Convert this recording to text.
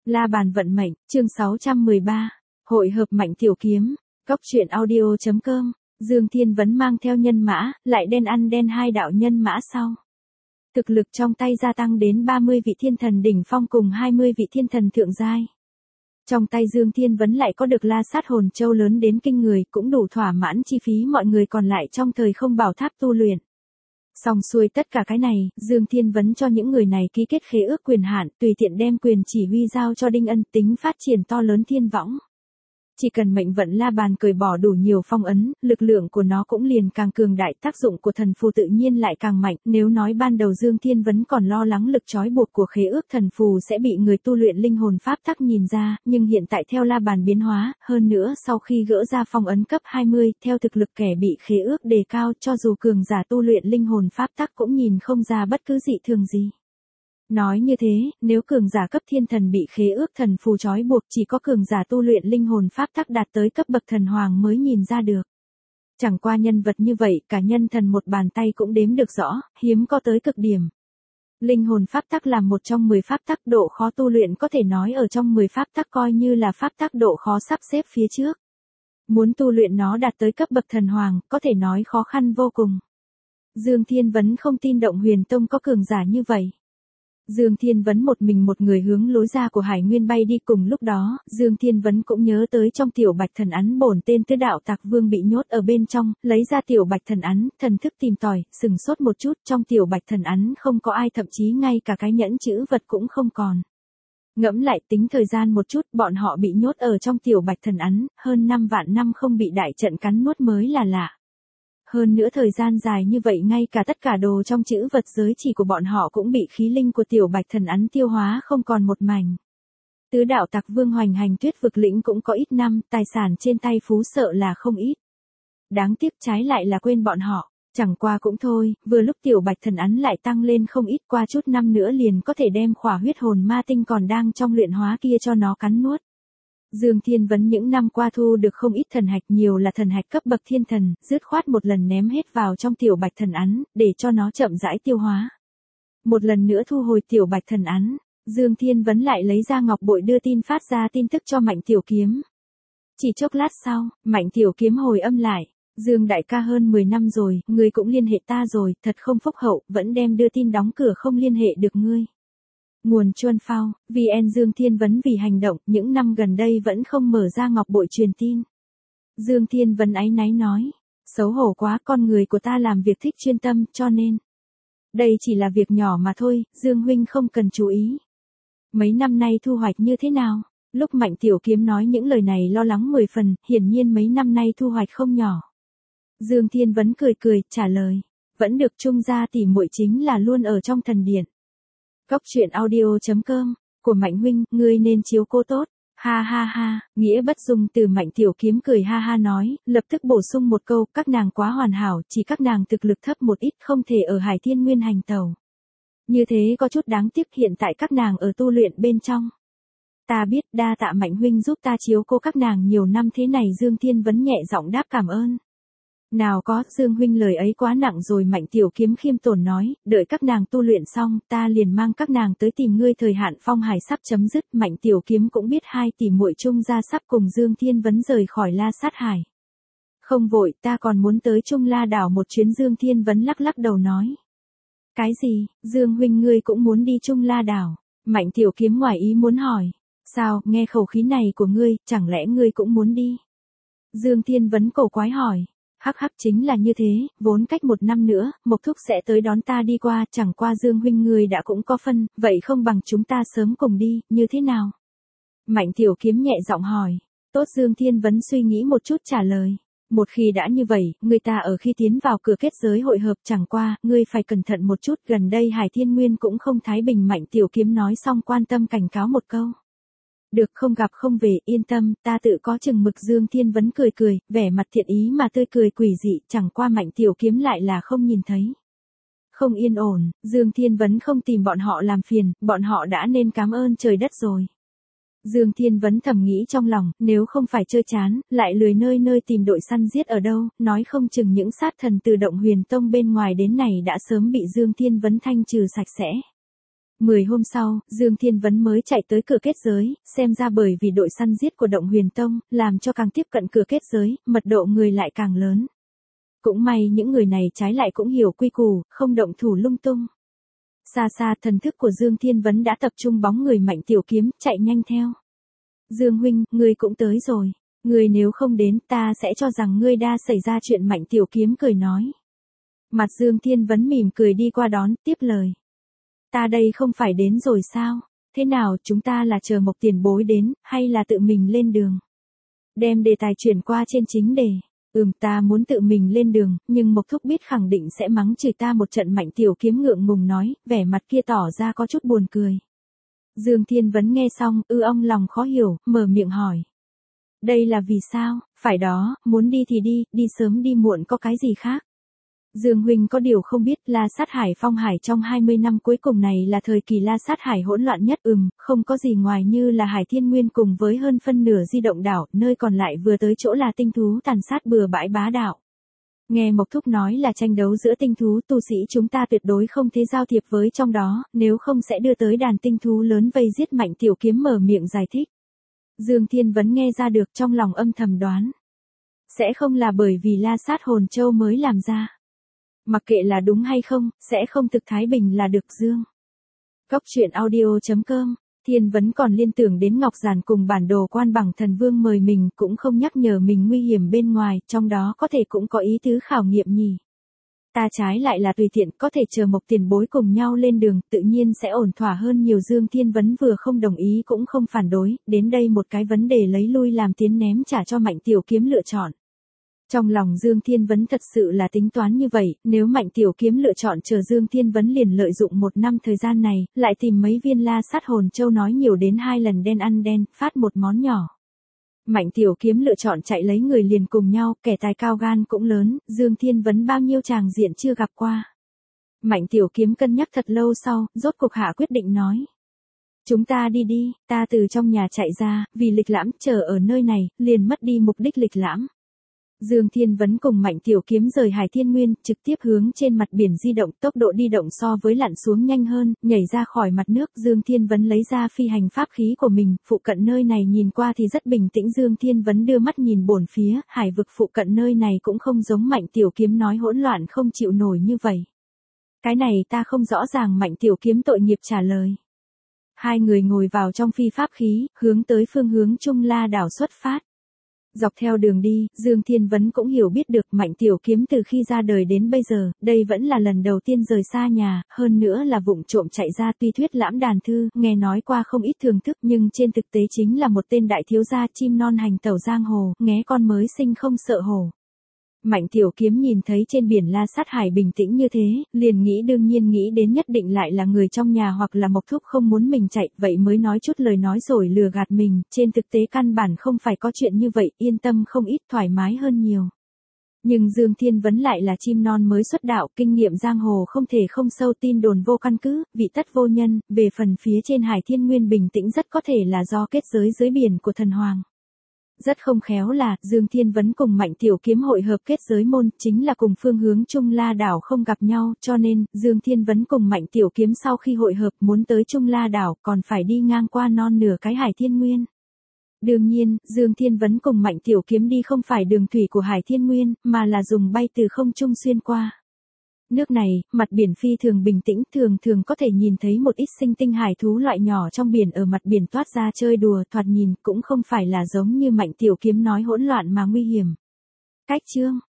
La bàn vận mệnh, chương 613. Hội hợp Mạnh Tiểu Kiếm. Cóc truyện audio.com. Dương Thiên Vấn mang theo nhân mã, lại đen ăn đen hai đạo nhân mã sau. Thực lực trong tay gia tăng đến 30 vị thiên thần đỉnh phong cùng 20 vị thiên thần thượng giai. Trong tay Dương Thiên Vấn lại có được La Sát Hồn Châu lớn đến kinh người, cũng đủ thỏa mãn chi phí mọi người còn lại trong thời không bảo tháp tu luyện. Xong xuôi tất cả cái này, Dương Thiên Vấn cho những người này ký kết khế ước quyền hạn, tùy tiện đem quyền chỉ huy giao cho Đinh Ân, tính phát triển to lớn thiên võng. Chỉ cần mệnh vận La bàn cởi bỏ đủ nhiều phong ấn, lực lượng của nó cũng liền càng cường đại, tác dụng của thần phù tự nhiên lại càng mạnh. Nếu nói ban đầu Dương Thiên Vấn còn lo lắng lực trói buộc của khế ước thần phù sẽ bị người tu luyện linh hồn pháp tắc nhìn ra, nhưng hiện tại theo La bàn biến hóa, hơn nữa sau khi gỡ ra phong ấn cấp 20, theo thực lực kẻ bị khế ước đề cao, cho dù cường giả tu luyện linh hồn pháp tắc cũng nhìn không ra bất cứ dị thường gì. Nói như thế, nếu cường giả cấp thiên thần bị khế ước thần phù trói buộc, chỉ có cường giả tu luyện linh hồn pháp tắc đạt tới cấp bậc thần hoàng mới nhìn ra được. Chẳng qua nhân vật như vậy, cả nhân thần một bàn tay cũng đếm được rõ, hiếm có tới cực điểm. Linh hồn pháp tắc là một trong 10 pháp tắc, độ khó tu luyện có thể nói ở trong 10 pháp tắc coi như là pháp tắc độ khó sắp xếp phía trước. Muốn tu luyện nó đạt tới cấp bậc thần hoàng, có thể nói khó khăn vô cùng. Dương Thiên Vấn không tin Động Huyền Tông có cường giả như vậy. Dương Thiên Vấn một mình một người hướng lối ra của Hải Nguyên bay đi. Cùng lúc đó, Dương Thiên Vấn cũng nhớ tới trong tiểu bạch thần ấn bổn tên Tứ Đạo Tạc Vương bị nhốt ở bên trong, lấy ra tiểu bạch thần ấn, thần thức tìm tòi, sừng sốt một chút, trong tiểu bạch thần ấn không có ai, thậm chí ngay cả cái nhẫn chữ vật cũng không còn. Ngẫm lại tính thời gian một chút, bọn họ bị nhốt ở trong tiểu bạch thần ấn, hơn 5 vạn năm không bị đại trận cắn nuốt mới là lạ. Hơn nữa thời gian dài như vậy ngay cả tất cả đồ trong chữ vật giới chỉ của bọn họ cũng bị khí linh của tiểu bạch thần ấn tiêu hóa không còn một mảnh. Tứ Đạo Tạc Vương hoành hành Tuyết Vực lĩnh cũng có ít năm, tài sản trên tay phú sợ là không ít. Đáng tiếc trái lại là quên bọn họ, chẳng qua cũng thôi, vừa lúc tiểu bạch thần ấn lại tăng lên không ít, qua chút năm nữa liền có thể đem khỏa huyết hồn ma tinh còn đang trong luyện hóa kia cho nó cắn nuốt. Dương Thiên Vấn những năm qua thu được không ít thần hạch, nhiều là thần hạch cấp bậc thiên thần, dứt khoát một lần ném hết vào trong tiểu bạch thần ấn, để cho nó chậm rãi tiêu hóa. Một lần nữa thu hồi tiểu bạch thần ấn, Dương Thiên Vấn lại lấy ra ngọc bội đưa tin phát ra tin tức cho Mạnh Tiểu Kiếm. Chỉ chốc lát sau, Mạnh Tiểu Kiếm hồi âm lại, Dương đại ca hơn 10 năm rồi, ngươi cũng liên hệ ta rồi, thật không phúc hậu, vẫn đem đưa tin đóng cửa không liên hệ được ngươi. Nguồn Chuân Phao, VN Dương Thiên Vấn vì hành động, những năm gần đây vẫn không mở ra ngọc bội truyền tin. Dương Thiên Vấn áy náy nói, xấu hổ quá, con người của ta làm việc thích chuyên tâm, cho nên. Đây chỉ là việc nhỏ mà thôi, Dương huynh không cần chú ý. Mấy năm nay thu hoạch như thế nào? Lúc Mạnh Tiểu Kiếm nói những lời này lo lắng 10 phần, hiển nhiên mấy năm nay thu hoạch không nhỏ. Dương Thiên Vấn cười cười, trả lời, vẫn được, Trung gia tỷ muội chính là luôn ở trong thần điện. Cóc truyện audio.com, của Mạnh huynh, ngươi nên chiếu cố tốt, ha ha ha, nghĩa bất dung từ Mạnh Tiểu Kiếm cười ha ha nói, lập tức bổ sung một câu, các nàng quá hoàn hảo, chỉ các nàng thực lực thấp một ít, không thể ở Hải Thiên Nguyên hành tẩu. Như thế có chút đáng tiếc, hiện tại các nàng ở tu luyện bên trong. Ta biết, đa tạ Mạnh huynh giúp ta chiếu cố các nàng nhiều năm thế này. Dương Thiên Vấn nhẹ giọng đáp cảm ơn. Nào có, Dương huynh lời ấy quá nặng rồi. Mạnh Tiểu Kiếm khiêm tốn nói, đợi các nàng tu luyện xong, ta liền mang các nàng tới tìm ngươi. Thời hạn phong hải sắp chấm dứt, Mạnh Tiểu Kiếm cũng biết hai tỷ muội Trung gia sắp cùng Dương Thiên Vấn rời khỏi La Sát Hải. Không vội, ta còn muốn tới Trung La đảo một chuyến. Dương Thiên Vấn lắc lắc đầu nói. Cái gì, Dương huynh ngươi cũng muốn đi Trung La đảo? Mạnh Tiểu Kiếm ngoài ý muốn hỏi. Sao, nghe khẩu khí này của ngươi, chẳng lẽ ngươi cũng muốn đi? Dương Thiên Vấn cổ quái hỏi. Hắc hắc, chính là như thế, vốn cách 1 năm nữa, Mộc Thúc sẽ tới đón ta đi qua, chẳng qua Dương huynh ngươi đã cũng có phân, vậy không bằng chúng ta sớm cùng đi, như thế nào? Mạnh Tiểu Kiếm nhẹ giọng hỏi. Tốt, Dương Thiên Vấn suy nghĩ một chút trả lời. Một khi đã như vậy, người ta ở khi tiến vào cửa kết giới hội hợp, chẳng qua, ngươi phải cẩn thận một chút, gần đây Hải Thiên Nguyên cũng không thái bình. Mạnh Tiểu Kiếm nói xong quan tâm cảnh cáo một câu. Được, không gặp không về, yên tâm, ta tự có chừng mực. Dương Thiên Vấn cười cười, vẻ mặt thiện ý mà tươi cười quỷ dị, chẳng qua Mạnh Tiểu Kiếm lại là không nhìn thấy. Không yên ổn, Dương Thiên Vấn không tìm bọn họ làm phiền, bọn họ đã nên cảm ơn trời đất rồi. Dương Thiên Vấn thầm nghĩ trong lòng, nếu không phải chơi chán, lại lười nơi nơi tìm đội săn giết ở đâu, nói không chừng những sát thần từ Động Huyền Tông bên ngoài đến này đã sớm bị Dương Thiên Vấn thanh trừ sạch sẽ. 10 hôm sau, Dương Thiên Vấn mới chạy tới cửa kết giới, xem ra bởi vì đội săn giết của Động Huyền Tông, làm cho càng tiếp cận cửa kết giới, mật độ người lại càng lớn. Cũng may những người này trái lại cũng hiểu quy củ, không động thủ lung tung. Xa xa thần thức của Dương Thiên Vấn đã tập trung bóng người Mạnh Tiểu Kiếm, chạy nhanh theo. Dương huynh, ngươi cũng tới rồi. Ngươi nếu không đến ta sẽ cho rằng ngươi đã xảy ra chuyện. Mạnh Tiểu Kiếm cười nói. Mặt Dương Thiên Vấn mỉm cười đi qua đón, tiếp lời. Ta đây không phải đến rồi sao? Thế nào, chúng ta là chờ Mộc tiền bối đến, hay là tự mình lên đường? Đem đề tài chuyển qua trên chính đề. Ta muốn tự mình lên đường, nhưng Mộc thúc biết khẳng định sẽ mắng chửi ta một trận. Mạnh Tiểu Kiếm ngượng ngùng nói, vẻ mặt kia tỏ ra có chút buồn cười. Dương Thiên Vấn nghe xong, ông lòng khó hiểu, mở miệng hỏi. Đây là vì sao? Phải đó, muốn đi thì đi sớm đi muộn có cái gì khác? Dương huynh có điều không biết, La Sát Hải Phong Hải trong 20 năm cuối cùng này là thời kỳ La Sát Hải hỗn loạn nhất. Không có gì ngoài như là Hải Thiên Nguyên cùng với hơn phân nửa Di Động đảo, nơi còn lại vừa tới chỗ là tinh thú tàn sát bừa bãi bá đạo. Nghe Mộc thúc nói là tranh đấu giữa tinh thú, tu sĩ chúng ta tuyệt đối không thể giao thiệp với trong đó, nếu không sẽ đưa tới đàn tinh thú lớn vây giết. Mạnh Tiểu Kiếm mở miệng giải thích. Dương Thiên Vấn nghe ra được, trong lòng âm thầm đoán. Sẽ không là bởi vì La Sát Hồn Châu mới làm ra. Mặc kệ là đúng hay không, sẽ không thực thái bình là được. Dương. Cốc truyện audio.com. Thiên Vấn còn liên tưởng đến Ngọc Giản cùng bản đồ Quan Bằng Thần Vương mời mình, cũng không nhắc nhở mình nguy hiểm bên ngoài, trong đó có thể cũng có ý tứ khảo nghiệm nhỉ. Ta trái lại là tùy tiện, có thể chờ Mộc tiền bối cùng nhau lên đường, tự nhiên sẽ ổn thỏa hơn nhiều. Dương Thiên Vấn vừa không đồng ý cũng không phản đối, đến đây một cái vấn đề lấy lui làm tiến ném trả cho Mạnh Tiểu Kiếm lựa chọn. Trong lòng Dương Thiên Vấn thật sự là tính toán như vậy, nếu Mạnh Tiểu Kiếm lựa chọn chờ Dương Thiên Vấn liền lợi dụng 1 năm thời gian này, lại tìm mấy viên La Sát Hồn Châu nói nhiều đến 2 lần đen ăn đen, phát một món nhỏ. Mạnh Tiểu Kiếm lựa chọn chạy lấy người liền cùng nhau, kẻ tài cao gan cũng lớn, Dương Thiên Vấn bao nhiêu tràng diện chưa gặp qua. Mạnh Tiểu Kiếm cân nhắc thật lâu sau, rốt cuộc hạ quyết định nói. Chúng ta đi, ta từ trong nhà chạy ra, vì lịch lãm, chờ ở nơi này, liền mất đi mục đích lịch lãm. Dương Thiên Vấn cùng Mạnh Tiểu Kiếm rời Hải Thiên Nguyên, trực tiếp hướng trên mặt biển di động, tốc độ đi động so với lặn xuống nhanh hơn, nhảy ra khỏi mặt nước. Dương Thiên Vấn lấy ra phi hành pháp khí của mình, phụ cận nơi này nhìn qua thì rất bình tĩnh. Dương Thiên Vấn đưa mắt nhìn bốn phía, hải vực phụ cận nơi này cũng không giống Mạnh Tiểu Kiếm nói hỗn loạn không chịu nổi như vậy. Cái này ta không rõ ràng. Mạnh Tiểu Kiếm tội nghiệp trả lời. Hai người ngồi vào trong phi pháp khí, hướng tới phương hướng Trung La đảo xuất phát. Dọc theo đường đi, Dương Thiên Vấn cũng hiểu biết được Mạnh Tiểu Kiếm từ khi ra đời đến bây giờ, đây vẫn là lần đầu tiên rời xa nhà, hơn nữa là vụng trộm chạy ra. Tuy thuyết lãm đàn thư, nghe nói qua không ít thưởng thức, nhưng trên thực tế chính là một tên đại thiếu gia chim non hành tẩu giang hồ, nghé con mới sinh không sợ hổ. Mạnh Tiểu Kiếm nhìn thấy trên biển La Sát Hải bình tĩnh như thế, liền đương nhiên nghĩ đến nhất định lại là người trong nhà hoặc là Mộc thúc không muốn mình chạy, vậy mới nói chút lời nói rồi lừa gạt mình, trên thực tế căn bản không phải có chuyện như vậy, yên tâm không ít, thoải mái hơn nhiều. Nhưng Dương Thiên Vấn lại là chim non mới xuất đạo, kinh nghiệm giang hồ không thể không sâu, tin đồn vô căn cứ, vị tất vô nhân. Về phần phía trên Hải Thiên Nguyên bình tĩnh rất có thể là do kết giới dưới biển của thần hoàng. Rất không khéo là, Dương Thiên Vấn cùng Mạnh Tiểu Kiếm hội hợp kết giới môn, chính là cùng phương hướng Trung La đảo không gặp nhau, cho nên, Dương Thiên Vấn cùng Mạnh Tiểu Kiếm sau khi hội hợp muốn tới Trung La đảo, còn phải đi ngang qua non nửa cái Hải Thiên Nguyên. Đương nhiên, Dương Thiên Vấn cùng Mạnh Tiểu Kiếm đi không phải đường thủy của Hải Thiên Nguyên, mà là dùng bay từ không trung xuyên qua. Nước này, mặt biển phi thường bình tĩnh, thường có thể nhìn thấy một ít sinh tinh hải thú loại nhỏ trong biển ở mặt biển toát ra chơi đùa, thoạt nhìn cũng không phải là giống như Mạnh Tiểu Kiếm nói hỗn loạn mà nguy hiểm. Cách chương